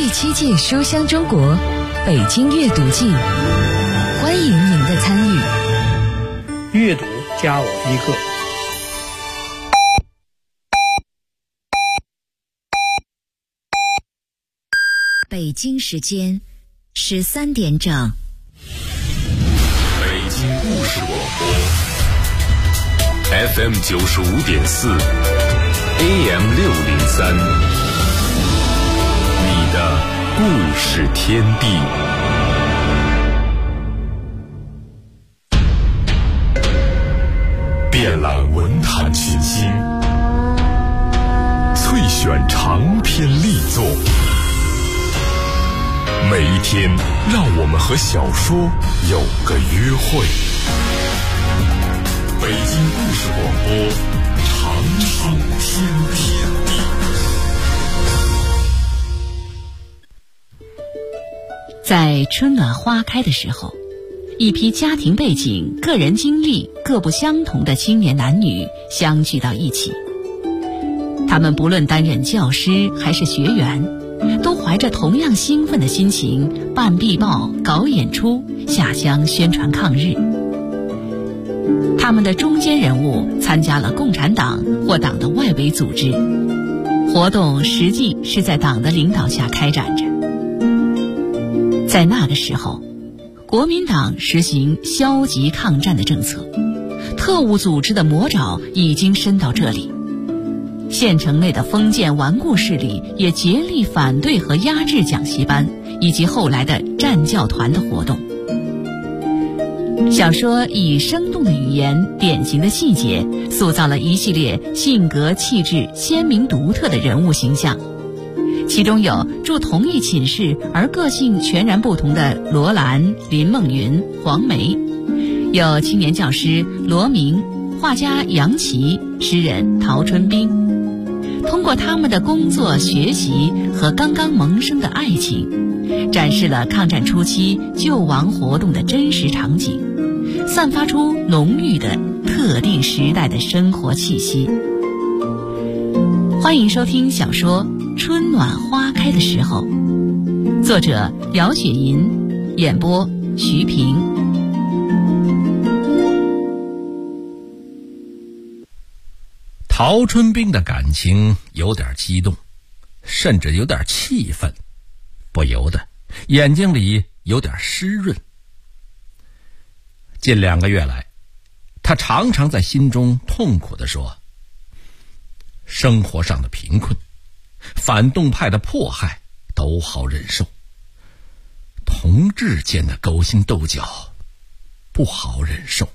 第7届书香中国北京阅读季，欢迎您的参与。 阅读加我一个。 北京时间13点整。 北京故事广播 FM 95.4 AM 603，你的故事天地。遍览文坛群星，萃选长篇力作。每一天，让我们和小说有个约会。北京故事广播，长寿天地。 在春暖花开的时候，一批家庭背景、个人经历各不相同的青年男女相聚到一起。他们不论担任教师还是学员，都怀着同样兴奋的心情办壁报、搞演出、下乡宣传抗日。他们的中坚人物参加了共产党或党的外围组织，活动实际是在党的领导下开展着。在那个时候，国民党实行消极抗战的政策，特务组织的魔爪已经伸到这里。县城内的封建顽固势力也竭力反对和压制讲习班以及后来的战教团的活动。小说以生动的语言、典型的细节，塑造了一系列性格气质鲜明独特的人物形象。其中有住同一寝室而个性全然不同的罗兰、林梦云、黄梅，有青年教师罗明、画家杨琦、诗人陶春冰。通过他们的工作、学习和刚刚萌生的爱情，展示了抗战初期救亡活动的真实场景，散发出浓郁的特定时代的生活气息。欢迎收听小说《春暖花开的时候》，作者姚雪银，演播徐平。 陶春冰的感情有点激动，甚至有点气愤，不由得眼睛里有点湿润。近2个月来，他常常在心中痛苦地说，生活上的贫困，反动派的迫害都好忍受，同志间的勾心斗角不好忍受。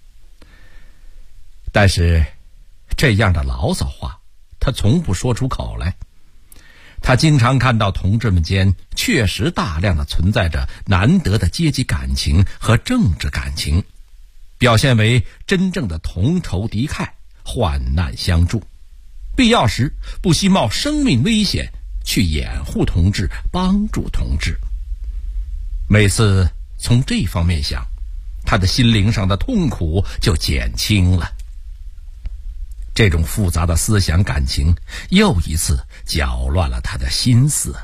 但是这样的牢骚话他从不说出口来。他经常看到同志们间确实大量的存在着难得的阶级感情和政治感情，表现为真正的同仇敌忾，患难相助，必要时不惜冒生命危险去掩护同志，帮助同志。每次从这方面想，他的心灵上的痛苦就减轻了。这种复杂的思想感情又一次搅乱了他的心思。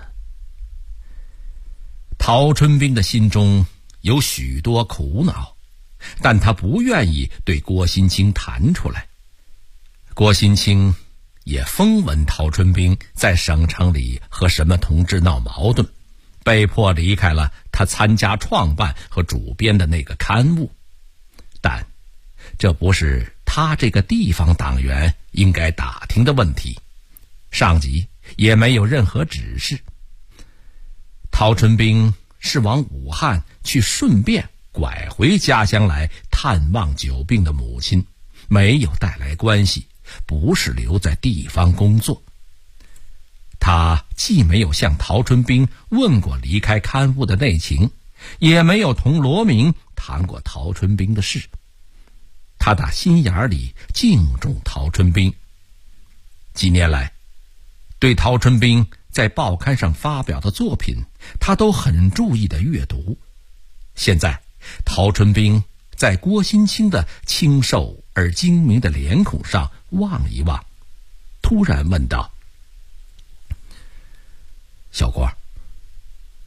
陶春冰的心中有许多苦恼，但他不愿意对郭心清谈出来。郭心清也风闻陶春冰在省城里和什么同志闹矛盾，被迫离开了他参加创办和主编的那个刊物，但这不是他这个地方党员应该打听的问题，上级也没有任何指示。陶春冰是往武汉去顺便拐回家乡来探望久病的母亲，没有带来关系，不是留在地方工作。他既没有向陶春冰问过离开刊物的内情，也没有同罗明谈过陶春冰的事。他打心眼里敬重陶春冰。几年来，对陶春冰在报刊上发表的作品，他都很注意的阅读。现在陶春冰在郭心清的清瘦而精明的脸孔上望一望，突然问道，小郭，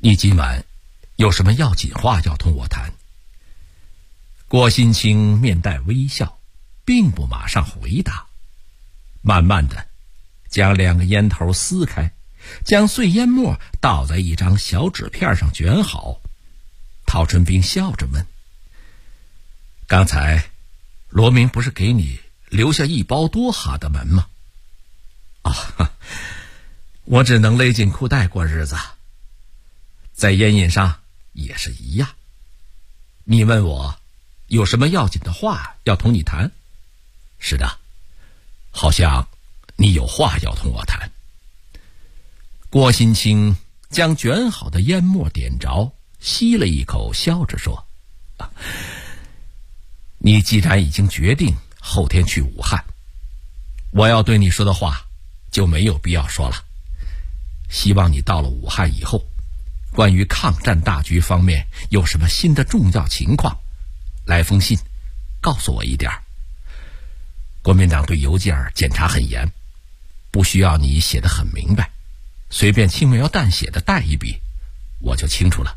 你今晚有什么要紧话要同我谈？”郭心清面带微笑，并不马上回答，慢慢的将2个烟头撕开，将碎烟末倒在一张小纸片上卷好。陶春冰笑着问：“刚才罗明不是给你留下一包多哈的门吗？”“啊，我只能勒紧裤带过日子，在烟瘾上也是一样。你问我有什么要紧的话要同你谈？是的，好像你有话要同我谈。”郭心清将卷好的烟末点着，吸了一口，笑着说：“你既然已经决定后天去武汉，我要对你说的话就没有必要说了。希望你到了武汉以后，关于抗战大局方面有什么新的重要情况，来封信告诉我一点。国民党对邮件检查很严，不需要你写得很明白，随便轻描淡写的带一笔，我就清楚了。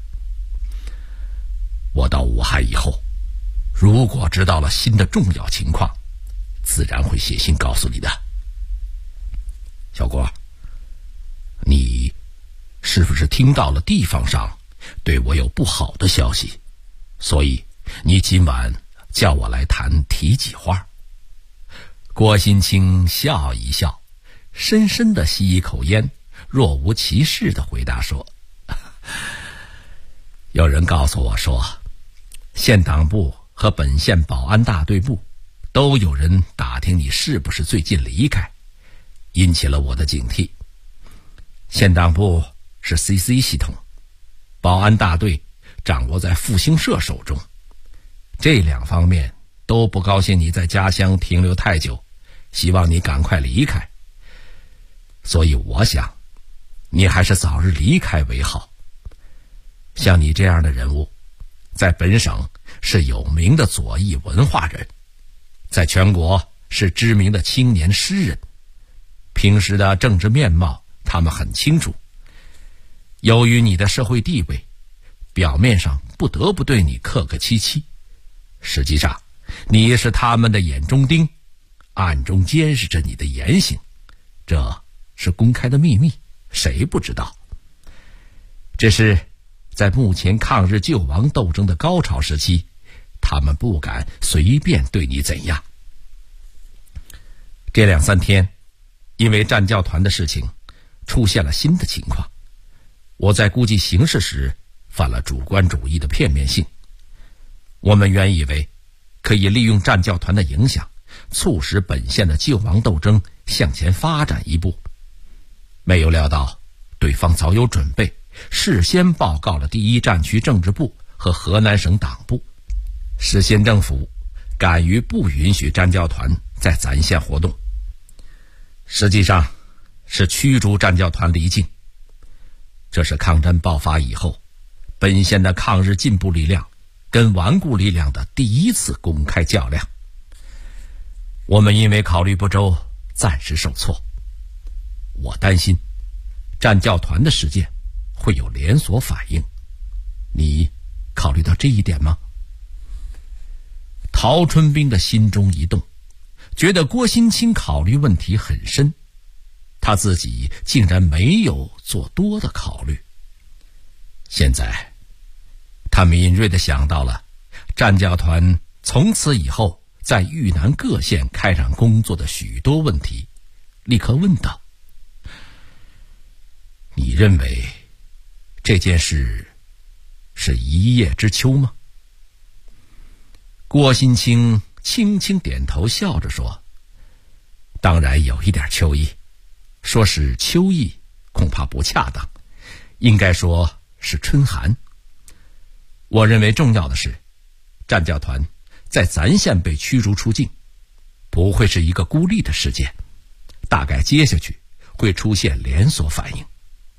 我到武汉以后，如果知道了新的重要情况，自然会写信告诉你的。小郭，你是不是听到了地方上对我有不好的消息，所以你今晚叫我来谈提几话？”郭心清笑一笑，深深地吸一口烟，若无其事地回答说：“有人告诉我说，县党部和本县保安大队部都有人打听你是不是最近离开，引起了我的警惕。县党部是 CC 系统，保安大队掌握在复兴社手中，这2方面都不高兴你在家乡停留太久，希望你赶快离开。所以我想，你还是早日离开为好。像你这样的人物，在本省是有名的左翼文化人，在全国是知名的青年诗人，平时的政治面貌他们很清楚。由于你的社会地位，表面上不得不对你客客气气，实际上你是他们的眼中钉，暗中监视着你的言行，这是公开的秘密，谁不知道？只是在目前抗日救亡斗争的高潮时期，他们不敢随便对你怎样。这2、3天，因为战教团的事情出现了新的情况，我在估计形势时犯了主观主义的片面性。我们原以为可以利用战教团的影响，促使本县的救亡斗争向前发展一步，没有料到对方早有准备，事先报告了第1战区政治部和河南省党部，使县政府敢于不允许战教团在咱县活动，实际上是驱逐战教团离境。这是抗战爆发以后，本县的抗日进步力量跟顽固力量的第1次公开较量。我们因为考虑不周，暂时受挫。我担心战教团的事件会有连锁反应，你考虑到这一点吗？陶春冰的心中一动，觉得郭心清考虑问题很深，他自己竟然没有做多的考虑。现在他敏锐地想到了战教团从此以后在豫南各县开展工作的许多问题，立刻问道：“你认为这件事是一叶知秋吗？”郭心清轻轻点头，笑着说：“当然有一点秋意，说是秋意恐怕不恰当，应该说是春寒。我认为重要的是，战教团在咱县被驱逐出境，不会是一个孤立的事件，大概接下去会出现连锁反应。”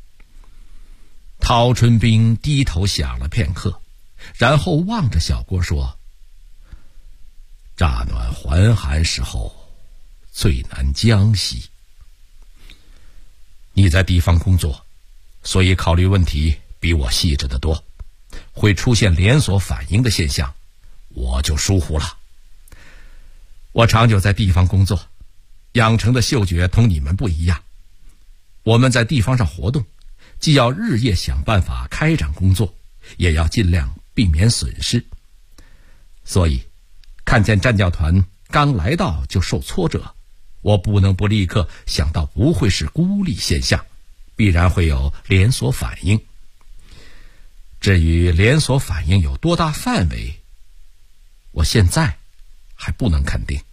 陶春冰低头想了片刻，然后望着小郭说：“乍暖还寒时候，最难将息。你在地方工作，所以考虑问题比我细致得多，会出现连锁反应的现象，我就疏忽了。我长久在地方工作，养成的嗅觉同你们不一样。我们在地方上活动，既要日夜想办法开展工作，也要尽量避免损失。所以看见战教团刚来到就受挫折，我不能不立刻想到不会是孤立现象，必然会有连锁反应。至于连锁反应有多大范围，我现在还不能肯定。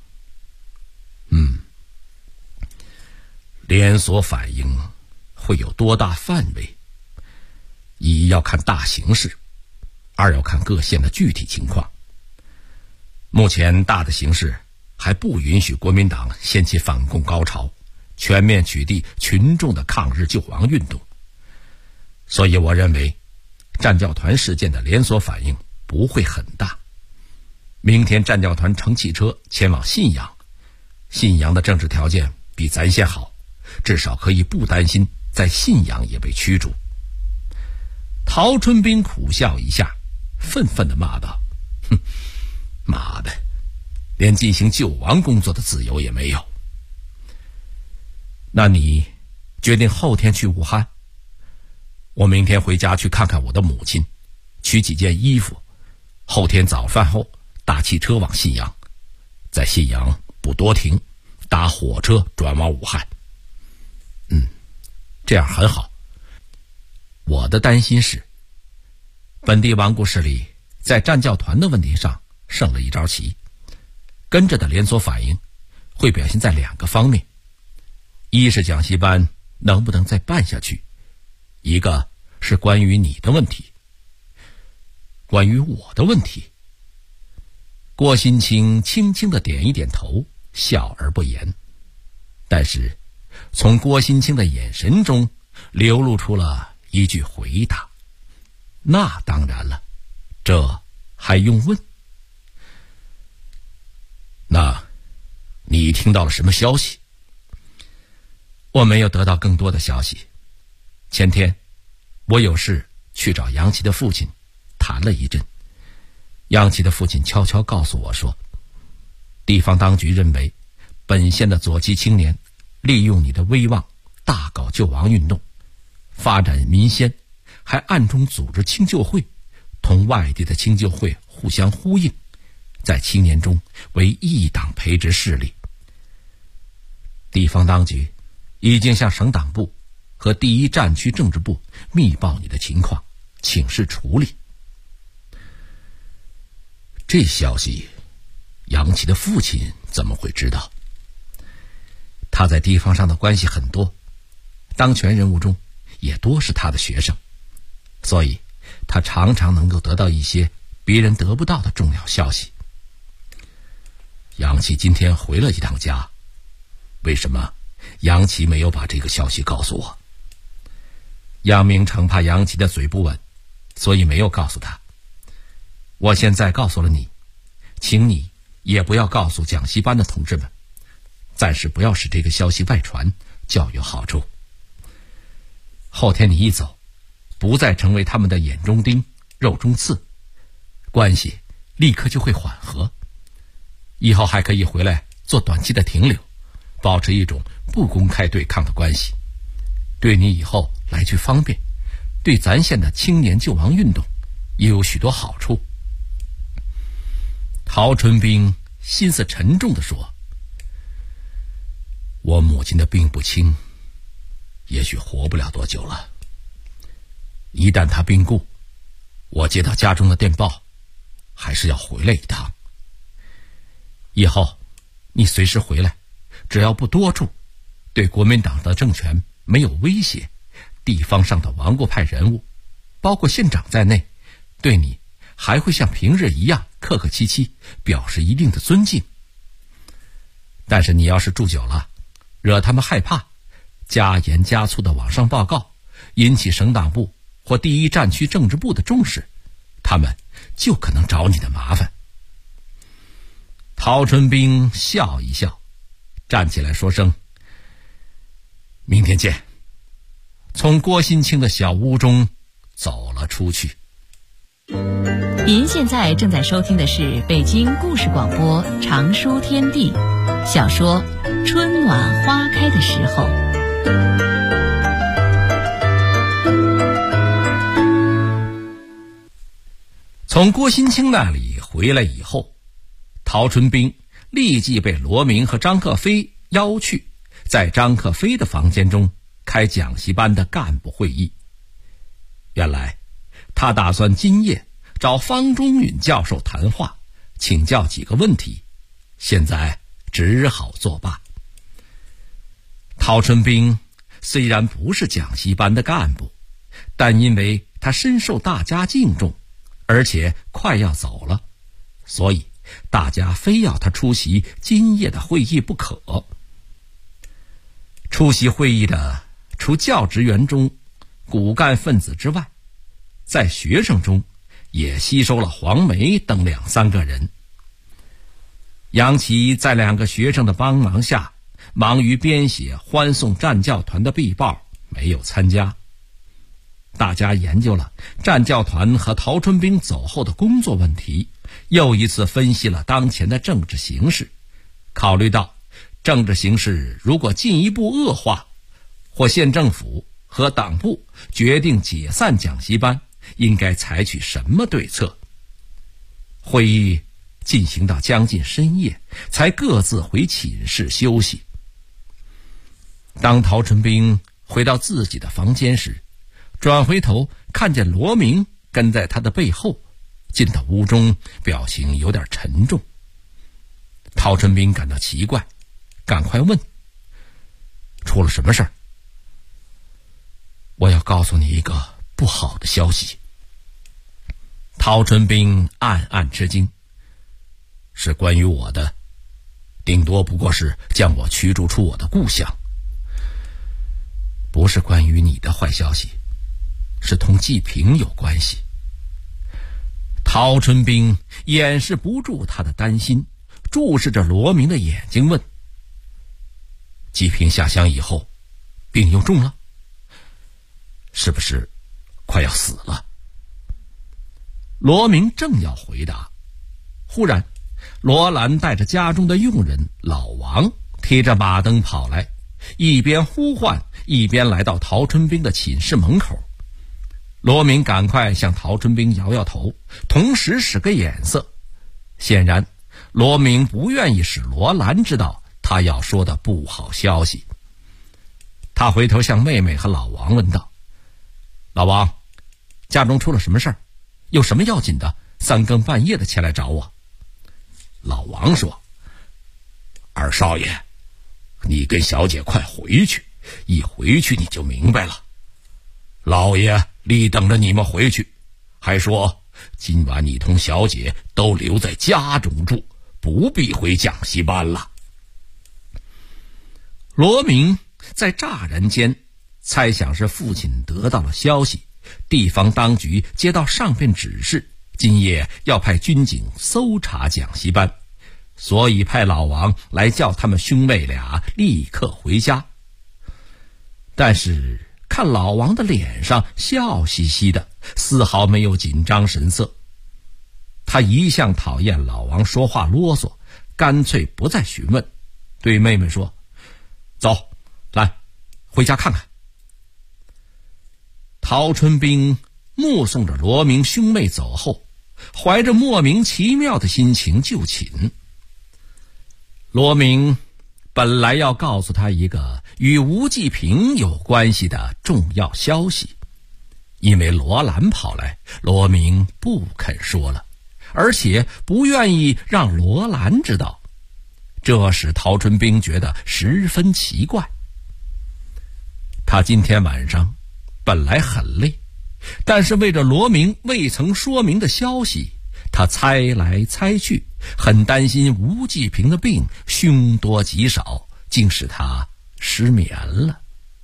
连锁反应会有多大范围？一要看大形势，二要看各县的具体情况。目前大的形势还不允许国民党掀起反共高潮，全面取缔群众的抗日救亡运动。所以我认为战教团事件的连锁反应不会很大。明天战教团乘汽车前往信阳，信阳的政治条件比咱县好，至少可以不担心在信阳也被驱逐。陶春兵苦笑一下，愤愤地骂道：妈的，连进行救亡工作的自由也没有。那你决定后天去武汉？我明天回家去看看我的母亲，取几件衣服，后天早饭后搭汽车往信阳，在信阳不多停，搭火车转往武汉。这样很好。我的担心是，本地顽固势力在战教团的问题上胜了一招棋，跟着的连锁反应会表现在两个方面：一是讲习班能不能再办下去，一个是关于你的问题。关于我的问题，郭新清轻轻地点一点头，笑而不言。但是从郭新清的眼神中流露出了一句回答：那当然了，这还用问？那你听到了什么消息？我没有得到更多的消息。前天我有事去找杨琦的父亲谈了一阵，杨琦的父亲悄悄告诉我说，地方当局认为本县的左旗青年利用你的威望大搞救亡运动，发展民先，还暗中组织清救会，同外地的清救会互相呼应，在青年中为一党培植势力。地方当局已经向省党部和第一战区政治部密报你的情况，请示处理。这消息杨琦的父亲怎么会知道？他在地方上的关系很多，当权人物中也多是他的学生，所以他常常能够得到一些别人得不到的重要消息。杨琦今天回了一趟家，为什么杨琦没有把这个消息告诉我？杨明成怕杨琦的嘴不稳，所以没有告诉他。我现在告诉了你，请你也不要告诉讲习班的同志们，暂时不要使这个消息外传，较有好处。后天你一走，不再成为他们的眼中钉、肉中刺，关系立刻就会缓和。以后还可以回来做短期的停留，保持一种不公开对抗的关系，对你以后来去方便，对咱县的青年救亡运动也有许多好处。陶春兵心思沉重地说，我母亲的病不轻，也许活不了多久了。一旦她病故，我接到家中的电报，还是要回来一趟。以后你随时回来，只要不多住，对国民党的政权没有威胁，地方上的顽固派人物，包括县长在内，对你还会像平日一样客客气气，表示一定的尊敬。但是你要是住久了，惹他们害怕，加盐加醋的往上报告，引起省党部或第一战区政治部的重视，他们就可能找你的麻烦。陶春兵笑一笑，站起来说声明天见，从郭新清的小屋中走了出去。 您现在正在收听的是北京故事广播长书天地小说《春暖花开的时候》。 从郭心清那里回来以后，陶春冰立即被罗明和张克飞邀去，在张克飞的房间中开讲习班的干部会议。原来他打算今夜找方中允教授谈话，请教几个问题，现在只好作罢。陶春冰虽然不是讲习班的干部，但因为他深受大家敬重，而且快要走了，所以大家非要他出席今夜的会议不可。出席会议的除教职员中骨干分子之外，在学生中也吸收了黄梅等2-3个人。杨琦在2个学生的帮忙下，忙于编写欢送战教团的壁报，没有参加。大家研究了战教团和陶春冰走后的工作问题，又一次分析了当前的政治形势，考虑到政治形势如果进一步恶化，或县政府和党部决定解散讲习班，应该采取什么对策。会议进行到将近深夜，才各自回寝室休息。当陶春冰回到自己的房间时，转回头看见罗明跟在他的背后，进到屋中，表情有点沉重。陶春冰感到奇怪，赶快问：出了什么事儿？我要告诉你一个不好的消息。陶春冰暗暗吃惊，是关于我的，顶多不过是将我驱逐出我的故乡，不是关于你的坏消息，是同季平有关系。陶春冰掩饰不住他的担心，注视着罗明的眼睛问：季平下乡以后病又重了，是不是快要死了？罗明正要回答，忽然罗兰带着家中的佣人老王提着马灯跑来，一边呼唤一边来到陶春冰的寝室门口。罗明赶快向陶春冰摇摇头，同时使个眼色。显然罗明不愿意使罗兰知道他要说的不好消息。他回头向妹妹和老王问道：老王，家中出了什么事儿？有什么要紧的3更半夜的前来找我？老王说：二少爷，你跟小姐快回去，一回去你就明白了。老爷立等着你们回去，还说今晚你同小姐都留在家中住，不必回讲习班了。罗明在乍然间猜想是父亲得到了消息，地方当局接到上边指示，今夜要派军警搜查讲习班，所以派老王来叫他们兄妹俩立刻回家。但是看老王的脸上笑嘻嘻的，丝毫没有紧张神色。他一向讨厌老王说话啰嗦，干脆不再询问，对妹妹说：走，来，回家看看。陶春冰目送着罗明兄妹走后，怀着莫名其妙的心情就寝。罗明本来要告诉他一个与吴季平有关系的重要消息，因为罗兰跑来，罗明不肯说了，而且不愿意让罗兰知道，这使陶春冰觉得十分奇怪。他今天晚上本来很累，但是为着罗明未曾说明的消息，他猜来猜去，很担心吴季平的病凶多吉少，竟使他失眠了。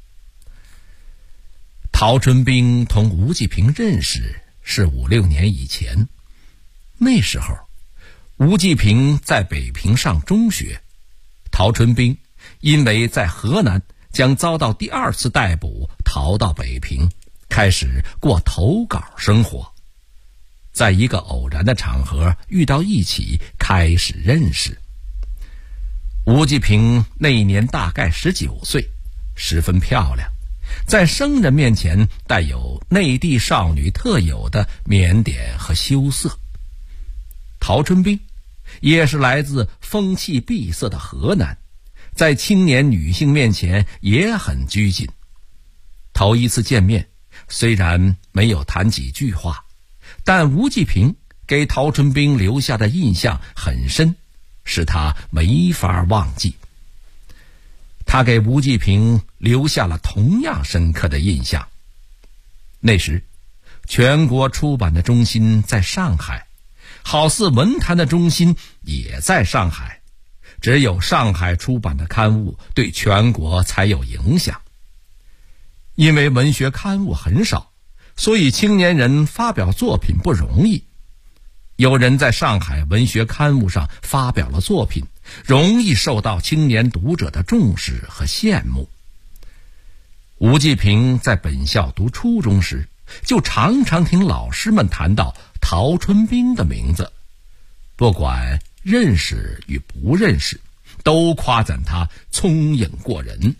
陶春冰同吴季平认识是5-6年以前，那时候吴季平在北平上中学，陶春冰因为在河南将遭到第2次逮捕，逃到北平， 开始过投稿生活，在一个偶然的场合遇到一起，开始认识。吴季平那一年大概19岁，十分漂亮，在生人面前带有内地少女特有的腼腆和羞涩。陶春冰也是来自风气闭塞的河南，在青年女性面前也很拘谨。头一次见面，虽然没有谈几句话，但吴季平给陶春冰留下的印象很深，使他没法忘记。他给吴季平留下了同样深刻的印象。那时全国出版的中心在上海，好似文坛的中心也在上海，只有上海出版的刊物对全国才有影响。因为文学刊物很少，所以青年人发表作品不容易。有人在上海文学刊物上发表了作品，容易受到青年读者的重视和羡慕。吴季平在本校读初中时，就常常听老师们谈到陶春冰的名字，不管认识与不认识，都夸赞他聪颖过人。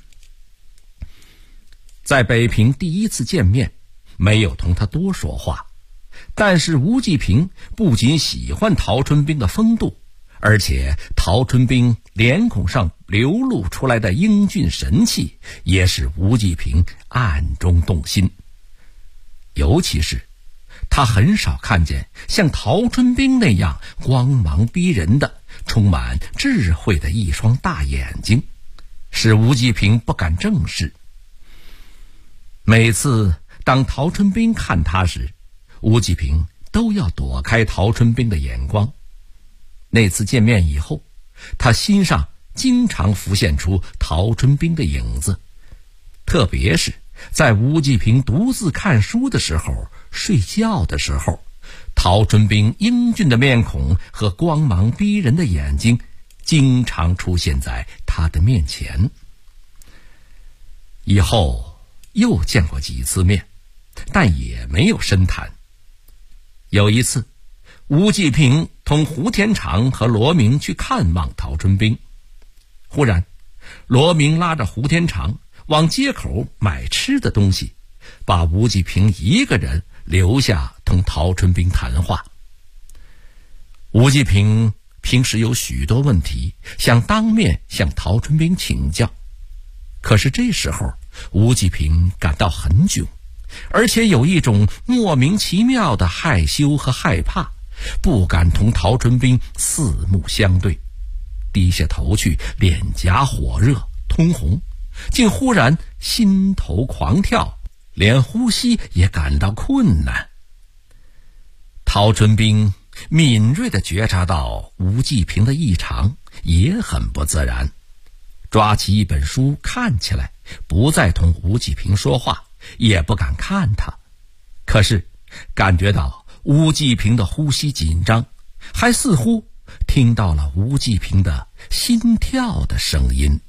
在北平第一次见面，没有同他多说话，但是吴季平不仅喜欢陶春冰的风度，而且陶春冰脸孔上流露出来的英俊神气，也使吴季平暗中动心。尤其是他很少看见像陶春冰那样光芒逼人的、充满智慧的一双大眼睛，使吴季平不敢正视。每次当陶春冰看他时，吴季平都要躲开陶春冰的眼光。那次见面以后，他心上经常浮现出陶春冰的影子，特别是在吴季平独自看书的时候、睡觉的时候，陶春冰英俊的面孔和光芒逼人的眼睛经常出现在他的面前。以后又见过几次面，但也没有深谈。有一次，吴季平同胡天长和罗明去看望陶春冰，忽然罗明拉着胡天长往街口买吃的东西，把吴季平一个人留下同陶春冰谈话。吴季平平时有许多问题想当面向陶春冰请教，可是这时候吴季平感到很囧，而且有一种莫名其妙的害羞和害怕，不敢同陶春冰四目相对，低下头去，脸颊火热通红，竟忽然心头狂跳，连呼吸也感到困难。陶春冰敏锐地觉察到吴季平的异常，也很不自然，抓起一本书看起来，不再同吴季平说话，也不敢看他。可是感觉到吴季平的呼吸紧张，还似乎听到了吴季平的心跳的声音。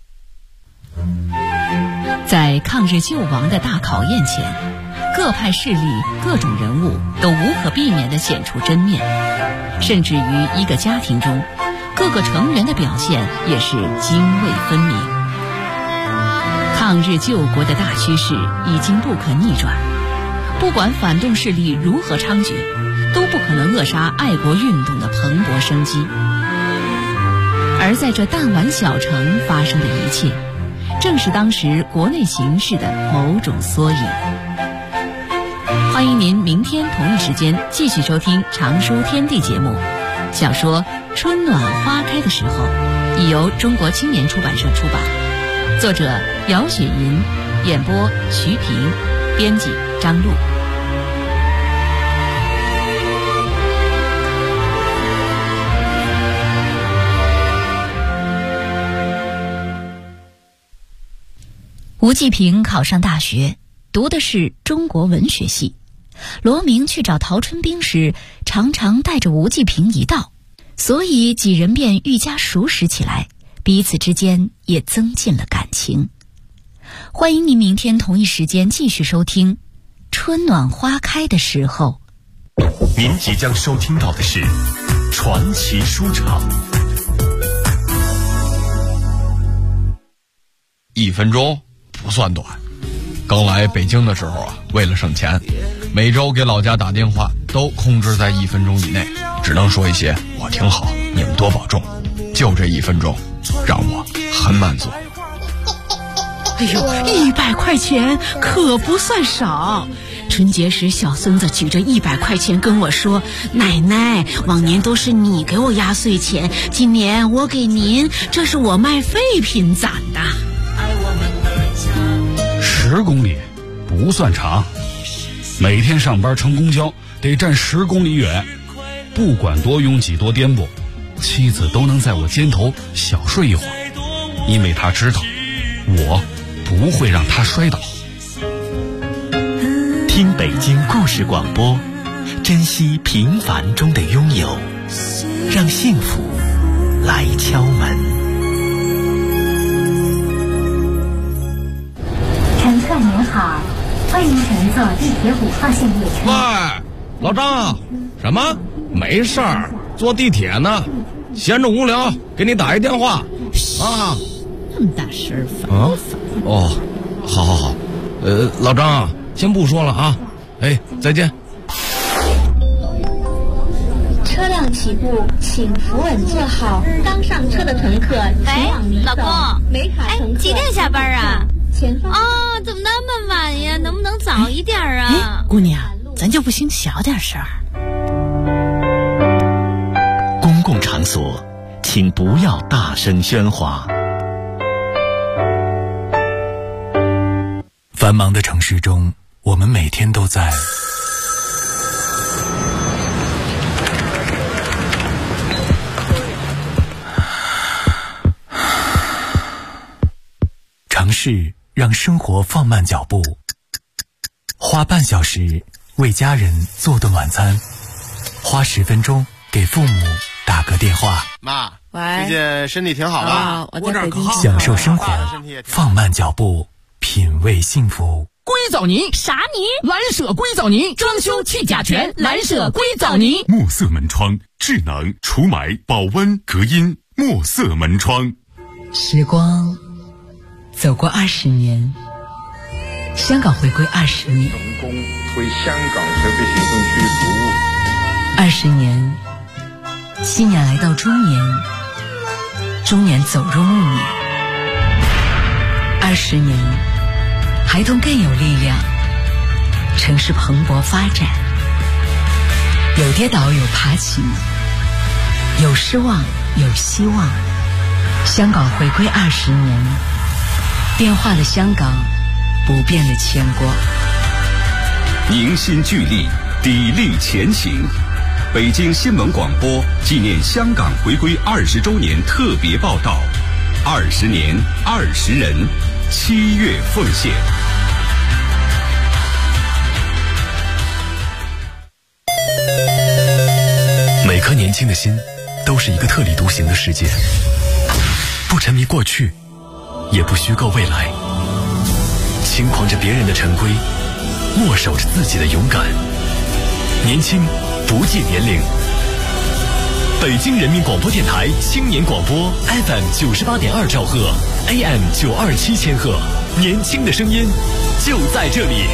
在抗日救亡的大考验前，各派势力、各种人物都无可避免地显出真面，甚至于一个家庭中，各个成员的表现也是泾渭分明。抗日救国的大趋势已经不可逆转，不管反动势力如何猖獗，都不可能扼杀爱国运动的蓬勃生机。而在这弹丸小城发生的一切，正是当时国内形势的某种缩影。欢迎您明天同一时间继续收听《常书天地》节目。小说《春暖花开的时候》已由中国青年出版社出版，作者姚雪银，演播徐平，编辑张璐。 吴季平考上大学，读的是中国文学系。罗明去找陶春冰时，常常带着吴季平一道，所以几人便愈加熟识起来，彼此之间也增进了感情。欢迎您明天同一时间继续收听《 春暖花开的时候。 您即将收听到的是传奇书场。 1分钟不算短。刚来北京的时候啊，为了省钱，每周给老家打电话都控制在1分钟以内，只能说一些我挺好，你们多保重。就这1分钟，让我很满足。 哎呦，100块钱可不算少。春节时，小孙子举着100块钱跟我说：“奶奶，往年都是你给我压岁钱，今年我给您，这是我卖废品攒的。 ”10公里不算长，每天上班乘公交得站10公里远，不管多拥挤多颠簸，妻子都能在我肩头小睡一会儿，因为她知道我不会让她摔倒。 听北京故事广播，珍惜平凡中的拥有，让幸福来敲门。 乘客您好，欢迎乘坐地铁5号线列车。 喂，老张，什么？没事儿，坐地铁呢，闲着无聊，给你打一电话啊。 那么大声烦啊？哦，好，老张，先不说了啊，再见。 车辆起步，请扶稳坐好。刚上车的乘客，请往里走。 老公， 没卡乘客， 几点下班啊？ 前方怎么那么晚呀？能不能早一点啊？ 姑娘，咱就不行小点声儿。 公共场所，请不要大声喧哗。 繁忙的城市中，我们每天都在尝试让生活放慢脚步，花半小时为家人做顿晚餐，花10分钟给父母打个电话。 妈， 喂， 最近身体挺好的， 我在北京。 享受生活，放慢脚步，品味幸福。 硅藻泥啥泥？ 蓝舍硅藻泥，装修去甲醛，蓝舍硅藻泥。 墨色门窗，智能除霾、保温、隔音。墨色门窗。 时光走过20年，香港回归20年， 成功为香港特别行政区服务。 20年，新年来到中年，中年走入暮年。20年，孩童更有力量，城市蓬勃发展，有跌倒有爬起，有失望有希望。香港回归20年，变化的香港，不变的牵挂。 凝心聚力，砥砺前行。北京新闻广播纪念香港回归20周年特别报道：20年20人，7月奉献。 每颗年轻的心，都是一个特立独行的世界，不沉迷过去，也不虚构未来，轻狂着别人的陈规，握守着自己的勇敢。年轻不计年龄。北京人民广播电台青年广播 FM 98.2兆赫 AM 927千赫，年轻的声音就在这里。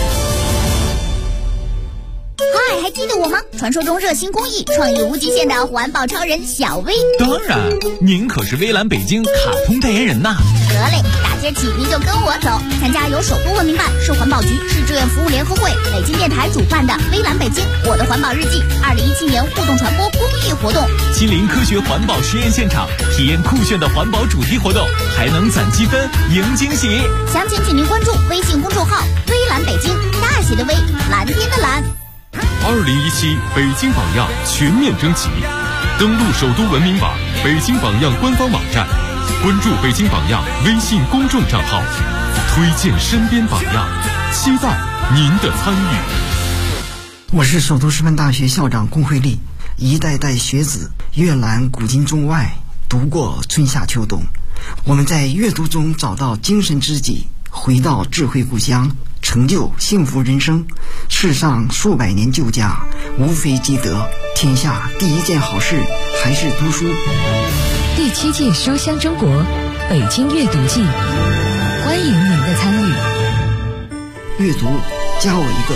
嗨，还记得我吗？传说中热心公益、创意无极限的环保超人小薇。 当然，您可是微蓝北京卡通代言人呐。 得嘞，大街起您就跟我走，参加由首都文明办、市环保局、市志愿服务联合会、北京电台主办的微蓝北京我的环保日记2017年互动传播公益活动， 亲临科学环保实验现场，体验酷炫的环保主题活动，还能攒积分赢惊喜。 详情请您关注微信公众号微蓝北京，大写的微，蓝天的蓝。 2017北京榜样全面征集，登录首都文明网、北京榜样官方网站，关注北京榜样微信公众账号，推荐身边榜样，期待您的参与。 我是首都师范大学校长龚慧丽，一代代学子阅览古今中外，读过春夏秋冬，我们在阅读中找到精神知己，回到智慧故乡， 成就幸福人生。世上数百年旧家，无非积德。天下第一件好事还是读书。 第7届书香中国北京阅读季，欢迎您的参与。 阅读加我一个。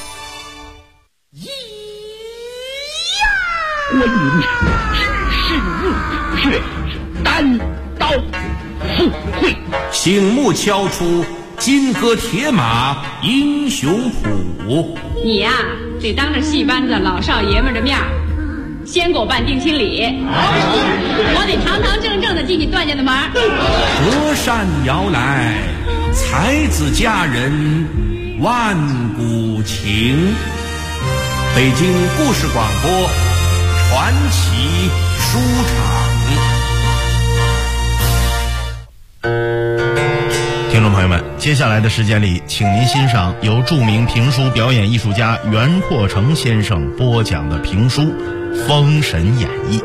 观音指示物，单刀赴会， 醒目敲出金戈铁马英雄谱。 你呀，得当着戏班子老少爷们的面先给我办定亲礼，我得堂堂正正的进你段家的门。 隔山遥来，才子佳人万古情。北京故事广播传奇书场。 听众朋友们，接下来的时间里，请您欣赏由著名评书表演艺术家袁阔成先生播讲的评书《封神演义》。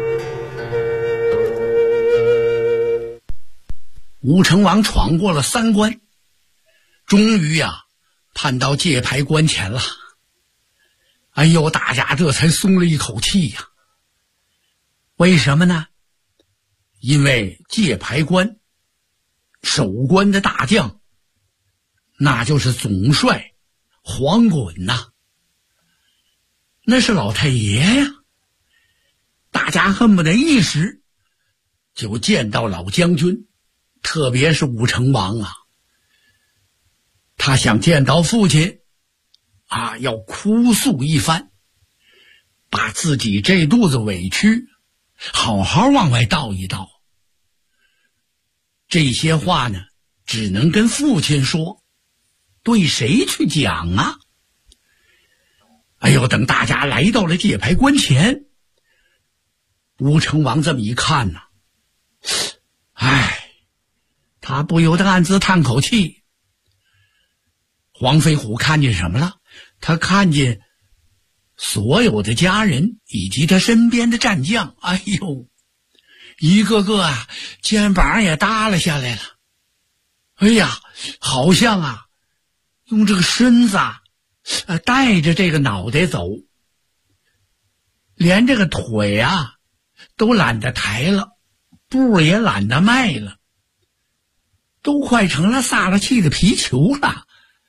武成王闯过了3关，终于盼到界牌关前了。哎呦，大家这才松了一口气呀。为什么呢？因为界牌关守关的大将，那就是总帅黄衮呐，那是老太爷呀。大家恨不得一时就见到老将军，特别是武成王啊，他想见到父亲要哭诉一番，把自己这肚子委屈好好往外倒一倒。这些话呢，只能跟父亲说，对谁去讲啊？哎呦，等大家来到了界牌关前，武成王这么一看呢，他不由得暗自叹口气。黄飞虎看见什么了？他看见所有的家人以及他身边的战将，哎呦，一个个肩膀也耷拉下来了。哎呀，好像用这个身子带着这个脑袋走，连这个腿都懒得抬了，步也懒得迈了，都快成了撒了气的皮球了。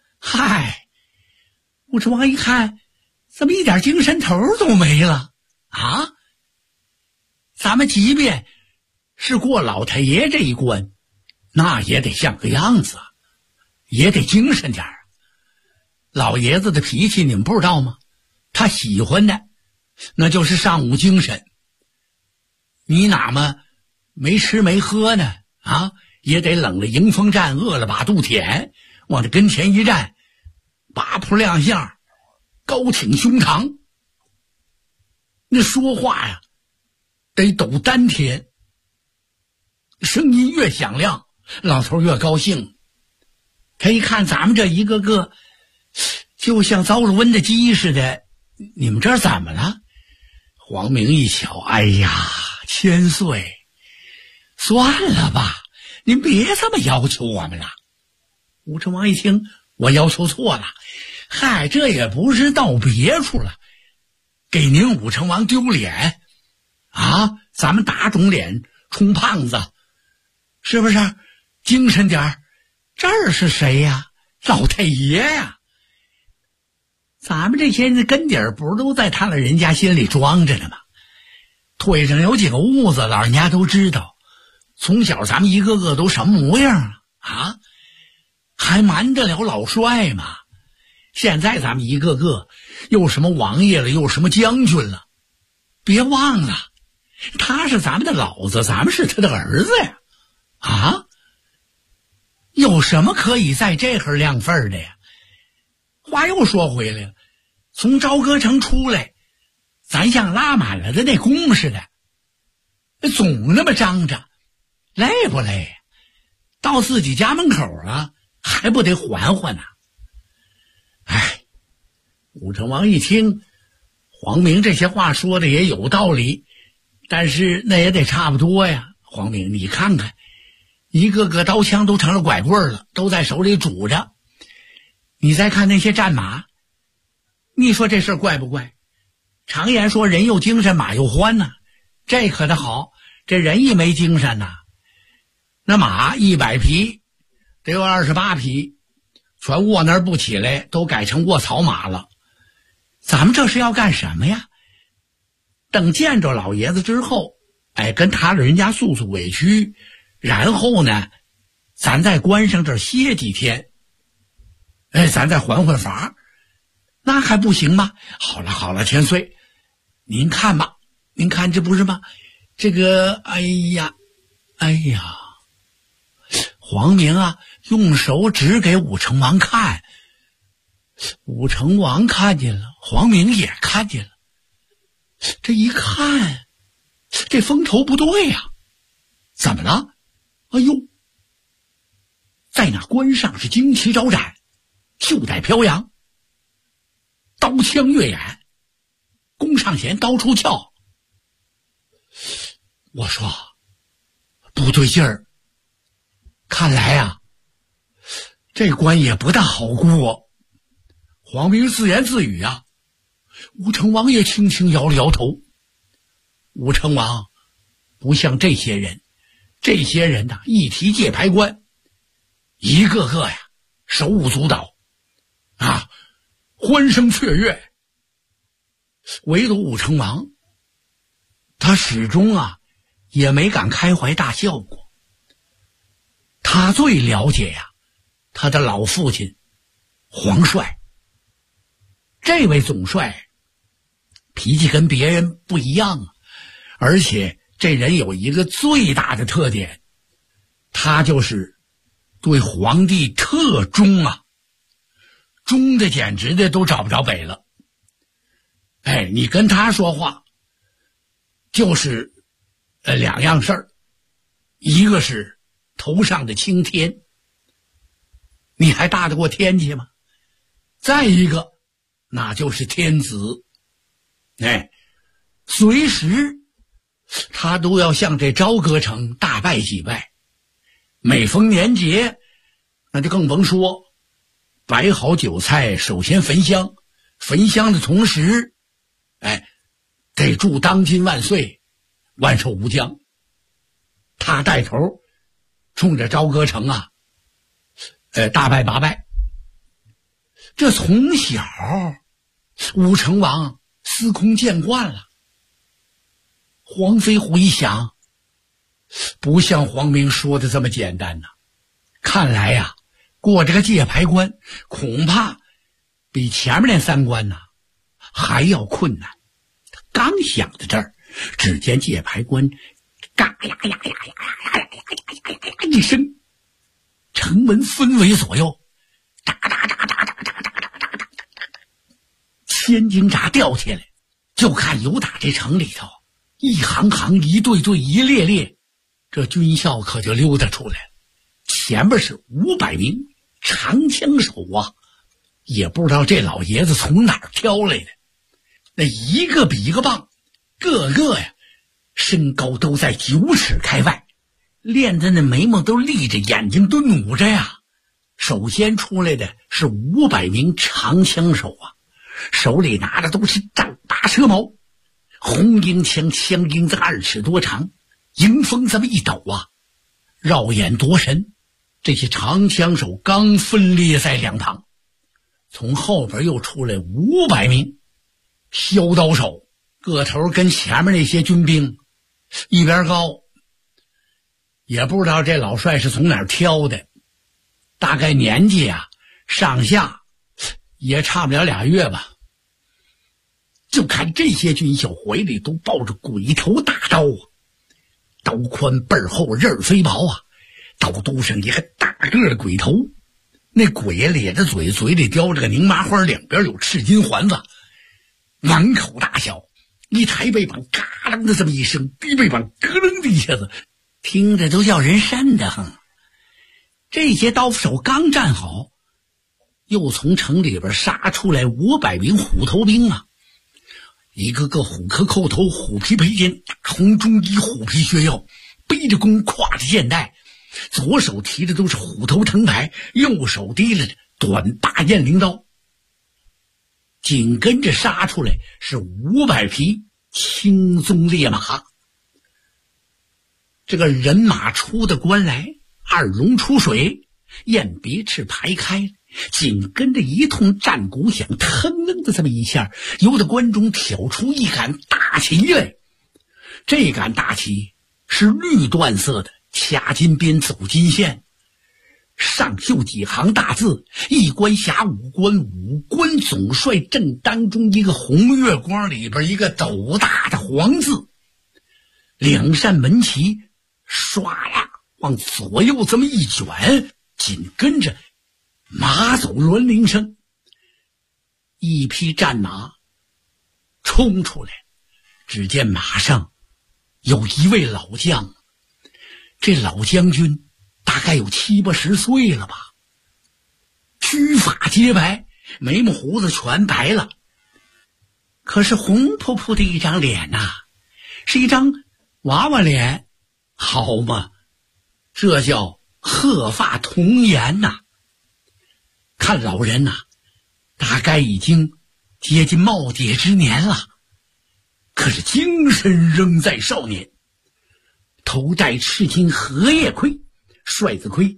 武成王一看，怎么一点精神头都没了啊？咱们即便是过老太爷这一关，那也得像个样子，也得精神点。老爷子的脾气你们不知道吗？他喜欢的那就是上午精神。你哪么没吃没喝呢也得冷了迎风站，饿了把肚舔，往这跟前一站，八扑亮相，高挺胸膛，那说话得抖丹田，声音越响亮，老头越高兴。他一看咱们这一个个就像遭了瘟的鸡似的，你们这儿怎么了？黄明一瞧，哎呀，1000岁，算了吧，您别这么要求我们了。武成王一听，我要求错了，这也不是到别处了，给您武成王丢脸咱们打肿脸充胖子，是不是？精神点儿。这儿是谁呀？老太爷呀。咱们这些人的根底儿不是都在他老人家心里装着呢吗？腿上有几个痦子，老人家都知道。从小咱们一个个都什么模样还瞒得了老帅吗？现在咱们一个个又什么王爷了，又什么将军了，别忘了他是咱们的老子，咱们是他的儿子呀有什么可以在这会儿亮份的呀？话又说回来了，从朝歌城出来，咱像拉满了的那弓似的，总那么张着，累不累？到自己家门口了，还不得缓缓呢？武成王一听，黄明这些话说的也有道理，但是那也得差不多呀。黄明，你看看，一个个刀枪都成了拐棍了，都在手里拄着。 你再看那些战马，你说这事怪不怪？常言说人有精神马有欢呐，这可得好，这人一没精神呐，那马100匹得有28匹全卧那儿不起来，都改成卧槽马了。咱们这是要干什么呀？等见着老爷子之后，跟他人家诉诉委屈，然后呢咱再关上这儿歇几天，咱再缓缓法，那还不行吗？好了，千岁，您看吧，您看这不是吗？这个，哎呀，黄明啊，用手指给武成王看，武成王看见了，黄明也看见了，这一看，这风头不对呀，怎么了？哎呦！在那关上是旌旗招展，袖带飘扬，刀枪跃眼，弓上弦，刀出鞘。我说不对劲儿，看来啊，这关也不大好过。黄明自言自语啊，武成王也轻轻摇了摇头。武成王不像这些人，这些人呐，一提界牌关，一个个呀手舞足蹈啊，欢声雀跃。唯独武成王，他始终啊也没敢开怀大笑过。他最了解呀他的老父亲黄帅，这位总帅脾气跟别人不一样啊，而且这人有一个最大的特点，他就是对皇帝特忠啊，忠的简直的都找不着北了。你跟他说话就是两样事儿，一个是头上的青天，你还大得过天去吗？再一个那就是天子，随时他都要向这朝歌城大拜几拜。每逢年节那就更甭说，摆好酒菜，首先焚香，焚香的同时得祝当今万岁，万寿无疆。他带头冲着朝歌城啊大拜八拜。这从小武成王司空见惯了。黄飞虎一想，不像黄明说的这么简单呐，看来呀过这个界牌关恐怕比前面那3关呐还要困难。他刚想到这儿，只见界牌关嘎呀呀呀呀呀呀一声，城门分为左右，哒哒哒哒哒哒哒哒哒，千斤闸掉下来，就看由打这城里头一行行一对对一列列，这军校可就溜达出来了。前边是500名长枪手啊，也不知道这老爷子从哪儿挑来的，那一个比一个棒，个个呀身高都在9尺开外，练的那眉毛都立着，眼睛都努着呀。首先出来的是500名长枪手啊，手里拿的都是丈8蛇矛，红缨枪，枪缨子2尺多长，迎风这么一抖啊，绕眼夺神。这些长枪手刚分列在两旁，从后边又出来500名削刀手，个头跟前面那些军兵一边高，也不知道这老帅是从哪儿挑的，大概年纪啊上下也差不了2月吧。就看这些军校怀里都抱着鬼头大刀啊，刀宽背厚，刃飞薄啊，刀肚上一个大个的鬼头，那鬼也咧着嘴，嘴里叼着个拧麻花，两边有赤金环子，碗口大小，一抬背膀嘎啷的这么一声，低背膀咯楞的一下子，听着都叫人瘆得慌。这些刀手刚站好，又从城里边杀出来500名虎头兵啊，一个个虎壳扣头，虎皮佩剑，大红中衣，虎皮靴腰，背着弓，挎着箭袋，左手提的都是虎头藤牌，右手提了短把雁翎刀，紧跟着杀出来是500匹青鬃烈马。这个人马出的关来，二龙出水，雁别翅排开，紧跟着一通战鼓响，腾楞的这么一下，由得关中挑出一杆大旗来。这杆大旗是绿缎色的，掐金边走金线，上绣几行大字：一关辖5关，5关总帅，正当中一个红月光里边一个斗大的黄字。2扇门旗唰啦往左右这么一卷，紧跟着马走銮铃声，一匹战马冲出来。只见马上有一位老将，这老将军大概有70、80岁了吧，须发皆白，眉毛胡子全白了，可是红扑扑的一张脸呐，是一张娃娃脸，好嘛，这叫鹤发童颜呐。看老人呐，大概已经接近耄耋之年了，可是精神仍在少年。头戴赤金荷叶盔，帅子盔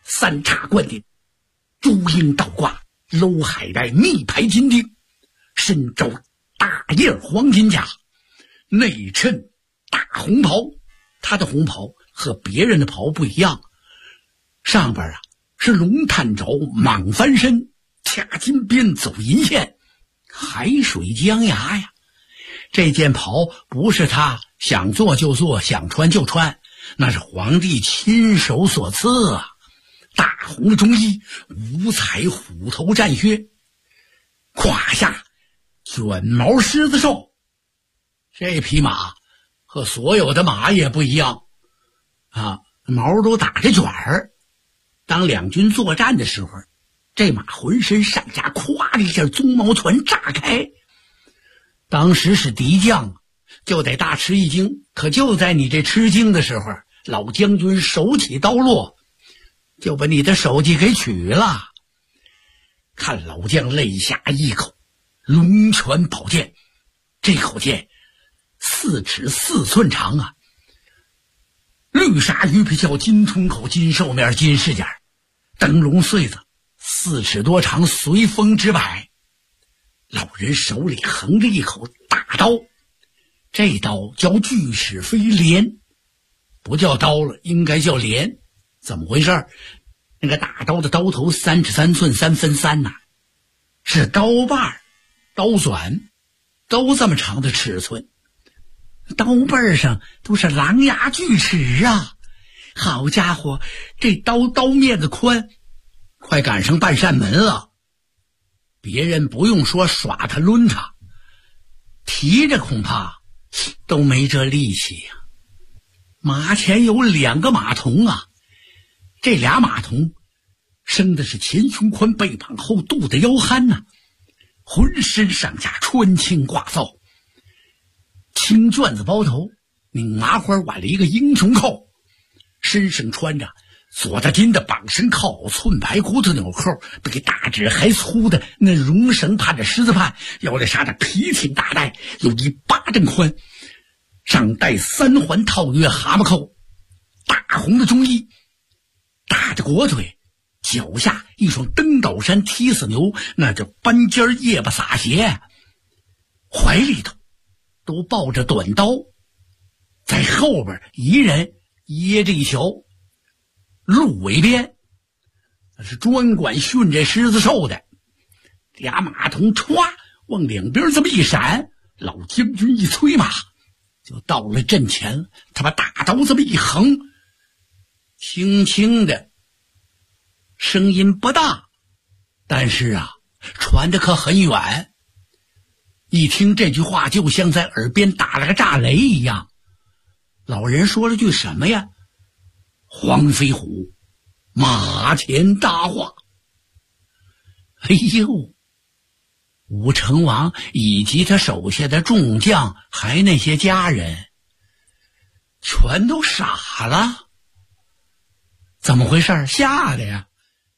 3叉冠顶，朱缨倒挂，镂海带密排金钉，身着大叶黄金甲，内衬大红袍。他的红袍和别人的袍不一样，上边是龙探爪，蟒翻身，掐金边走银线，海水江崖呀。这件袍不是他想做就做，想穿就穿，那是皇帝亲手所赐啊。大红的中衣，五彩虎头战靴，胯下卷毛狮子兽。这匹马和所有的马也不一样啊，毛都打着卷儿。当两军作战的时候，这马浑身上下咵的一下鬃毛全炸开。当时是敌将，就得大吃一惊。可就在你这吃惊的时候，老将军手起刀落，就把你的手机给取了。看老将肋下一口龙泉宝剑，这口剑4尺4寸长啊，绿鲨鱼皮鞘，金吞口，金兽面，金饰甲，灯笼穗子4尺多长，随风直摆。老人手里横着一口大刀，这刀叫巨齿飞镰，不叫刀了，应该叫镰。怎么回事？那个大刀的刀头3尺3寸3分3呐，是刀把刀钻都这么长的尺寸，刀背上都是狼牙锯齿啊！好家伙，这刀面子宽，快赶上半扇门了。别人不用说耍他抡他，提着恐怕都没这力气呀。马前有2个马童啊，这俩马童生的是前胸宽，背膀厚，肚子腰憨呐，浑身上下穿青挂皂，青绢子包头，拧麻花挽了一个英雄扣，身上穿着左大金的绑身扣，寸白骨头纽扣，比大指还粗的那绒绳盘着狮子畔，腰带上的皮挺大带，有1巴掌宽，上带3环套约蛤蟆扣，大红的中衣，大的裹腿，脚下一双登岛山踢死牛，那叫斑尖叶巴撒鞋，怀里头都抱着短刀，在后边一人掖着一条鹿尾鞭，那是专管训这狮子兽的。俩马童歘往两边这么一闪，老将军一催马就到了阵前。他把大刀这么一横，轻轻的，声音不大，但是传得可很远。一听这句话，就像在耳边打了个炸雷一样。老人说了句什么呀？黄飞虎马前搭话。哎呦，武成王以及他手下的众将，还那些家人，全都傻了。怎么回事？吓的呀！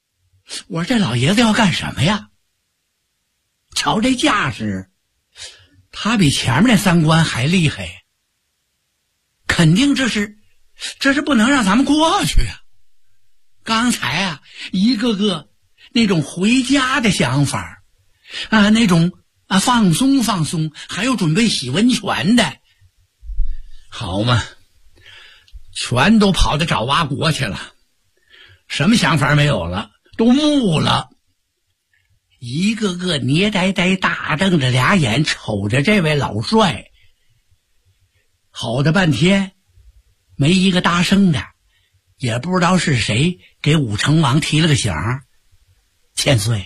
我说这老爷子要干什么呀？瞧这架势，他比前面那3关还厉害，肯定这是不能让咱们过去啊！刚才啊，一个个那种回家的想法啊，那种放松放松，还有准备洗温泉的，好嘛，全都跑到找挖国去了，什么想法没有了，都木了。一个个捏呆呆大瞪着俩眼瞅着这位老帅，好的半天没一个搭声的，也不知道是谁给武成王提了个醒儿。千岁，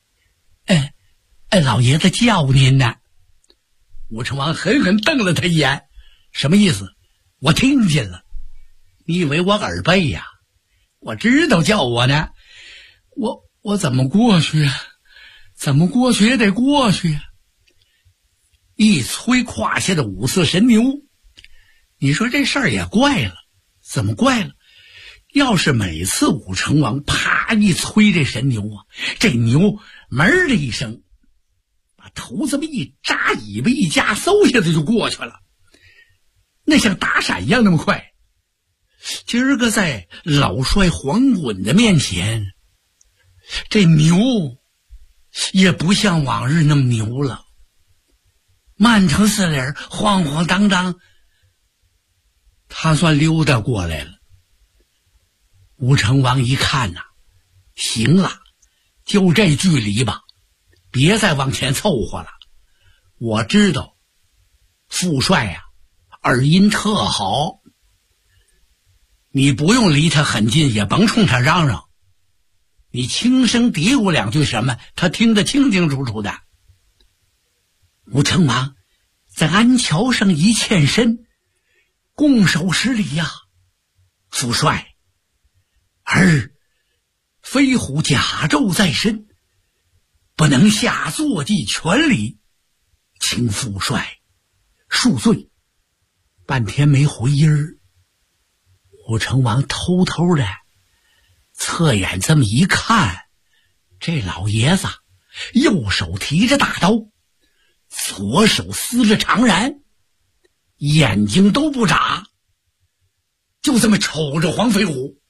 老爷子叫您呢。武成王狠狠瞪了他一眼，什么意思？我听见了。你以为我耳背呀？我知道叫我呢。我怎么过去啊？怎么过去也得过去啊！一催胯下的5色神牛，你说这事儿也怪了，怎么怪了？要是每次武成王啪一催这神牛啊，这牛门的一声，把头这么一扎，尾巴一夹，嗖下子就过去了，那像打闪一样那么快。今儿个在老帅黄滚的面前，这牛也不像往日那么牛了，慢成4厘，晃晃荡荡，他算溜达过来了。武成王一看呐，行了，就这距离吧，别再往前凑合了。我知道副帅呀，耳音特好，你不用离他很近，也甭冲他嚷嚷，你轻声嘀咕2句什么，他听得清清楚楚的。武成王在鞍桥上一欠身，拱手施礼呀，副帅，儿飞虎甲胄在身，不能下坐骑权礼，请副帅恕罪。半天没回音儿，武成王偷偷的侧眼这么一看，这老爷子右手提着大刀，左手撕着长髯，眼睛都不眨，就这么瞅着黄飞虎，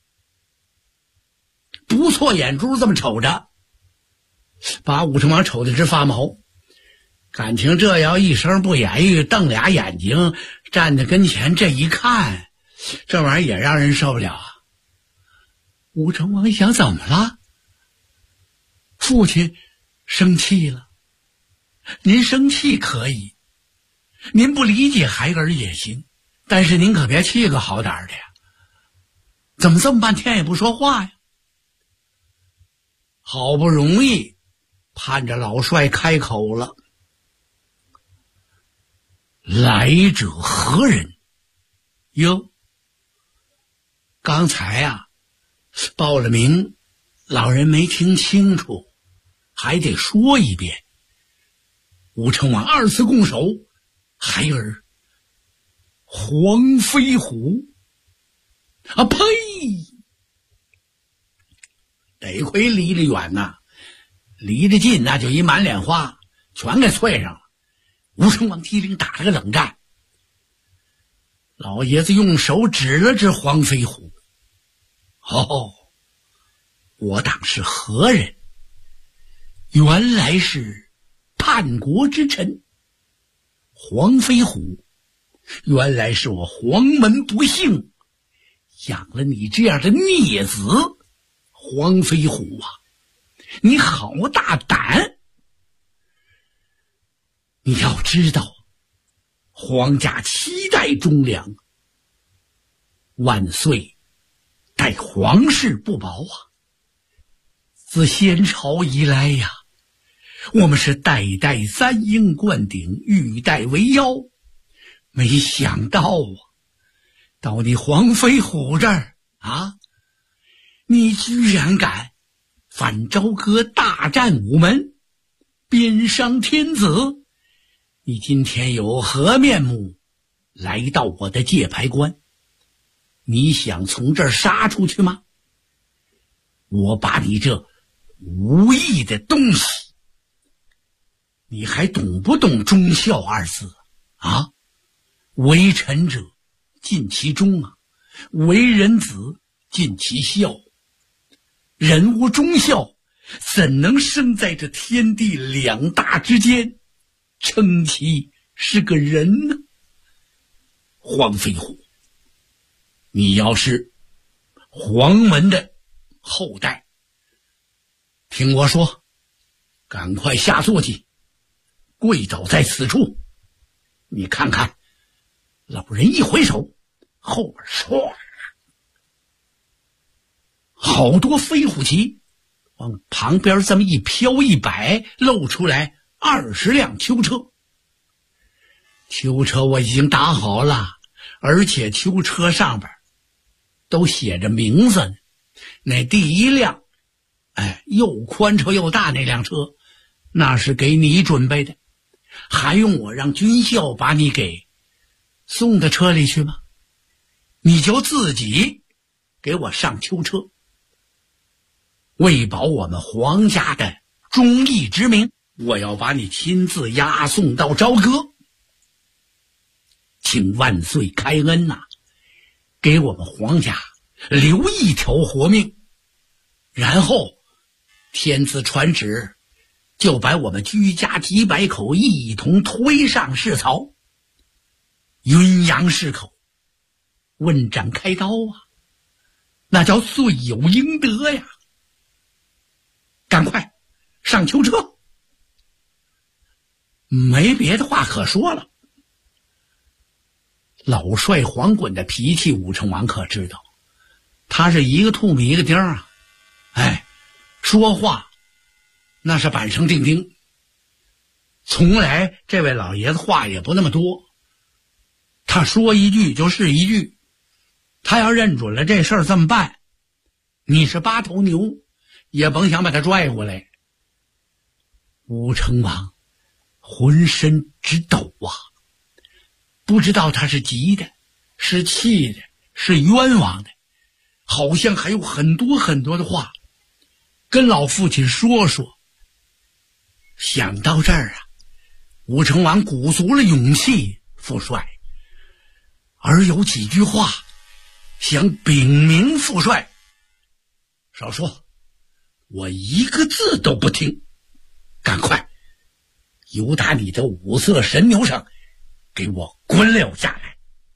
不错眼珠这么瞅着，把武成王瞅得直发毛。感情这要一声不言语，瞪俩眼睛站在跟前，这一看，这玩意儿也让人受不了啊。武成王想，怎么了？父亲生气了。您生气可以，您不理解孩儿也行，但是您可别气个好点的呀。怎么这么半天也不说话呀？好不容易盼着老帅开口了。来者何人？哟，刚才啊报了名，老人没听清楚，还得说一遍。武成王2次拱手，孩儿黄飞虎。啊呸！得亏离得远呐，离得近那就一满脸花，全给啐上了。武成王机灵打了个冷战。老爷子用手指了指黄飞虎，哦，我当是何人？原来是叛国之臣黄飞虎，原来是我黄门不幸，养了你这样的孽子。黄飞虎啊，你好大胆！你要知道，皇家7代忠良，万岁待皇室不薄啊。自先朝以来呀，我们是代代3英冠鼎，玉带为腰，没想到啊，到你黄飞虎这儿啊，你居然敢反朝歌，大战午门，鞭伤天子，你今天有何面目来到我的界牌关？你想从这儿杀出去吗？我把你这无益的东西。你还懂不懂忠孝二字啊？为臣者尽其忠啊，为人子尽其孝。人无忠孝，怎能生在这天地两大之间，称其是个人呢？黄飞虎，你要是黄门的后代，听我说，赶快下坐骑，跪倒在此处。你看看，老人一回手，后边唰，好多飞虎旗往旁边这么一飘一摆，露出来20辆囚车。囚车我已经打好了，而且囚车上边都写着名字呢。那第一辆又宽敞又大那辆车，那是给你准备的，还用我让军校把你给送到车里去吗？你就自己给我上囚车，为保我们皇家的忠义之名，我要把你亲自押送到朝歌。请万岁开恩呐，给我们皇家留一条活命，然后天子传旨，就把我们居家几百口一同推上市曹，云阳市口，问斩开刀啊，那叫罪有应得呀！赶快上囚车，没别的话可说了。老帅黄滚的脾气，武成王可知道，他是一个兔子一个钉啊，说话那是板声钉钉，从来这位老爷子话也不那么多，他说一句就是一句，他要认准了这事儿这么办，你是8头牛也甭想把他拽过来。武成王浑身直抖啊，不知道他是急的，是气的，是冤枉的，好像还有很多很多的话跟老父亲说说。想到这儿啊，武成王鼓足了勇气，父帅，而有几句话想禀明父帅。少说，我一个字都不听，赶快由打你的5色神牛上给我滚了下来。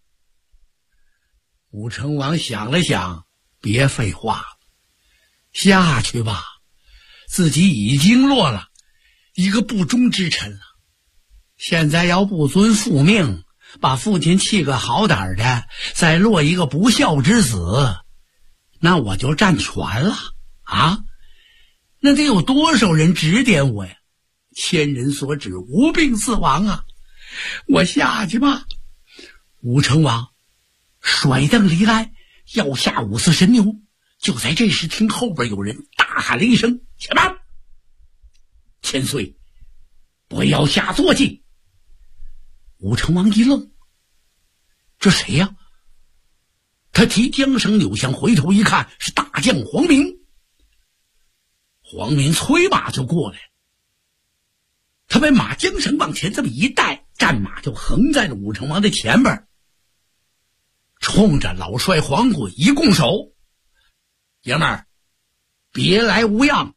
武成王想了想，别废话了，下去吧，自己已经落了一个不忠之臣了，现在要不遵父命，把父亲气个好歹的，再落一个不孝之子，那我就占全了啊！那得有多少人指点我呀？千人所指，无病自亡啊！我下去吧。武成王甩蹬离鞍，要下5色神牛。就在这时，听后边有人大喊了一声：“且慢！千岁，不要下坐骑！”武成王一愣，这谁呀？他提缰绳扭向，回头一看，是大将黄明。黄明催马就过来，他把马缰绳往前这么一带，战马就横在了武成王的前边，冲着老帅黄滚一拱手：“爷们儿，别来无恙。”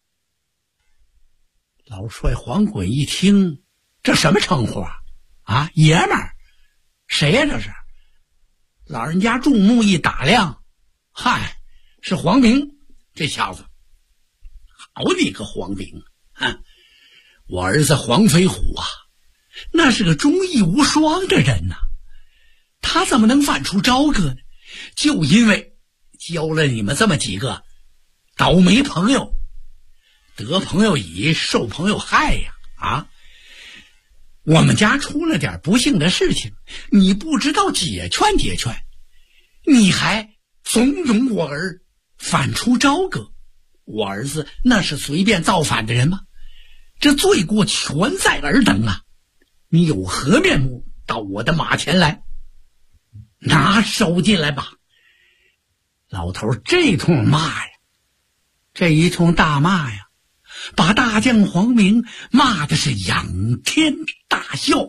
老帅黄滚一听，这什么称呼啊？爷们儿，谁呀这是？老人家注目一打量，嗨，是黄明这小子。好你个黄明啊！我儿子黄飞虎啊，那是个忠义无双的人呐，他怎么能反出朝歌呢？就因为交了你们这么几个倒霉朋友，得朋友乙，受朋友害呀！啊，我们家出了点不幸的事情，你不知道解劝解劝，你还怂恿我儿反出朝歌。我儿子那是随便造反的人吗？这罪过全在尔等啊！你有何面目到我的马前来？拿手进来吧！老头这通骂呀，这一通大骂呀， 把大将黄明骂的是仰天大笑。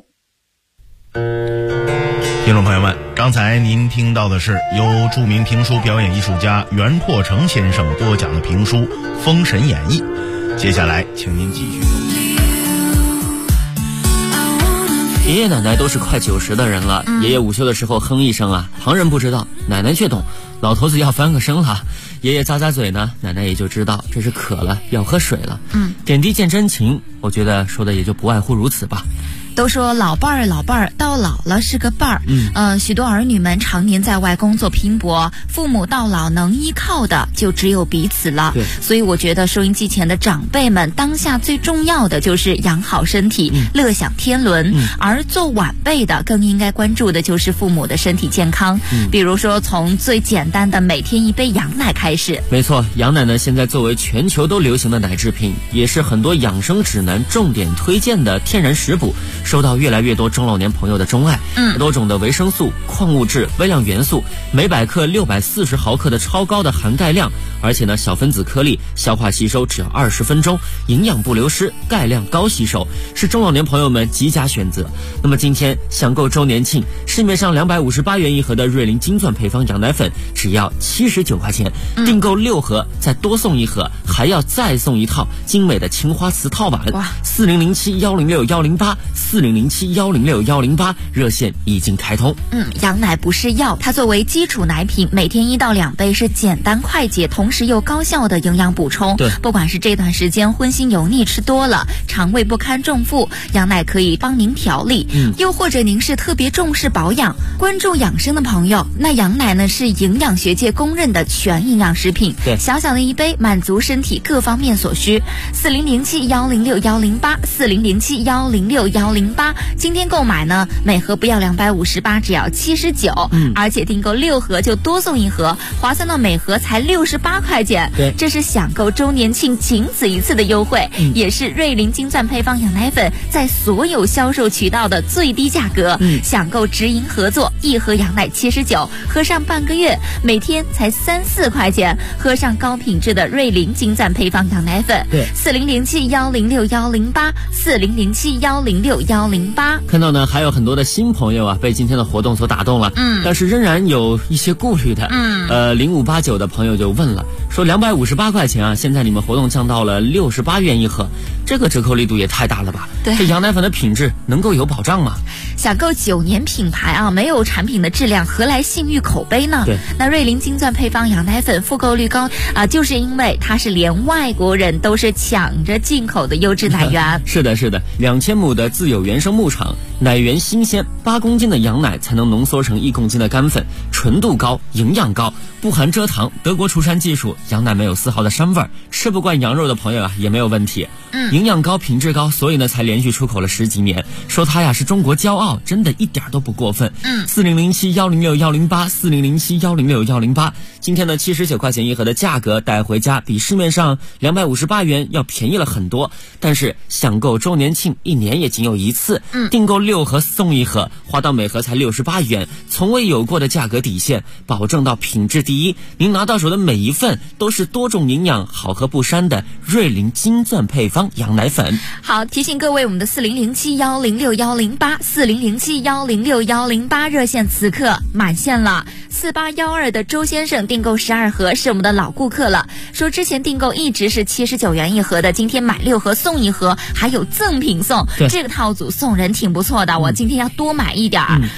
听众朋友们，刚才您听到的是由著名评书表演艺术家袁阔成先生播讲的评书《封神演义》。接下来请您继续收听。 爷爷奶奶都是快90的人了，爷爷午休的时候哼一声啊，旁人不知道，奶奶却懂，老头子要翻个身了。爷爷咂咂嘴呢，奶奶也就知道这是渴了，要喝水了。点滴见真情，我觉得说的也就不外乎如此吧。 都说老伴儿到老了是个伴儿，许多儿女们常年在外工作拼搏，父母到老能依靠的就只有彼此了。所以我觉得收音机前的长辈们当下最重要的就是养好身体，乐享天伦，而做晚辈的更应该关注的就是父母的身体健康，比如说从最简单的每天一杯羊奶开始。 没错，羊奶呢现在作为全球都流行的奶制品，也是很多养生指南重点推荐的天然食补，受到越来越多中老年朋友的钟爱。多种的维生素、矿物质、微量元素，每百克640毫克的超高的含钙量，而且呢小分子颗粒，消化吸收只要20分钟，营养不流失，钙量高吸收，是中老年朋友们极佳选择。那么今天享购周年庆，市面上258元一盒的瑞麟金钻配方羊奶粉只要79块钱，订购6盒再多送1盒，还要再送一套精美的青花瓷套碗。4007106108 4007106108热线已经开通。 羊奶不是药，它作为基础奶品，每天1到2杯是简单快捷，同时又高效的营养补充。不管是这段时间荤腥油腻吃多了，肠胃不堪重负，羊奶可以帮您调理。又或者您是特别重视保养、关注养生的朋友，那羊奶呢是营养学界公认的全营养食品。小小的一杯，满足身体各方面所需。4007106108 4007106108，今天购买呢，每盒不要258，只要79，而且订购6盒就多送1盒，划算到每盒才68块钱。这是享购周年庆仅此一次的优惠，也是瑞麟金钻配方羊奶粉在所有销售渠道的最低价格。享购直营合作，1盒羊奶79，喝上半个月，每天才3-4块钱，喝上高品质的瑞麟金钻配方羊奶粉。4007106108 4007106108。 看到呢，还有很多的新朋友啊，被今天的活动所打动了，但是仍然有一些顾虑的。0589的朋友就问了，说258块钱啊，现在你们活动降到了68元一盒，这个折扣力度也太大了吧？这羊奶粉的品质能够有保障吗？ 想购9年品牌啊，没有产品的质量，何来信誉口碑呢？那瑞麟金钻配方羊奶粉复购率高啊，就是因为它是连外国人都是抢着进口的优质奶源。 是的，2000亩的自有原生牧场，奶源新鲜，8公斤的羊奶才能浓缩成1公斤的干粉，纯度高，营养高，不含蔗糖，德国出产技术，羊奶没有丝毫的膻味儿，吃不惯羊肉的朋友啊也没有问题。营养高，品质高，所以呢才连续出口了10几年，说它呀是中国骄傲，真的一点都不过分。4007106108 4007106108，今天呢79块钱一盒的价格带回家，比市面上258元要便宜了很多，但是享购周年庆1年也仅有1次，订购6盒送1盒，花到每盒才68元，从未有过的价格底线，保证到品质第一，您拿到手的每一份都是多种营养，好喝不膻的瑞麟金钻配方羊奶粉。 好，提醒各位，我们的4007106108 4007106108热线此刻满线了。4812的周先生订购12盒，是我们的老顾客了，说之前订购一直是79元一盒的，今天买6盒送1盒，还有赠品送，这个套组送人挺不错的，我今天要多买一点。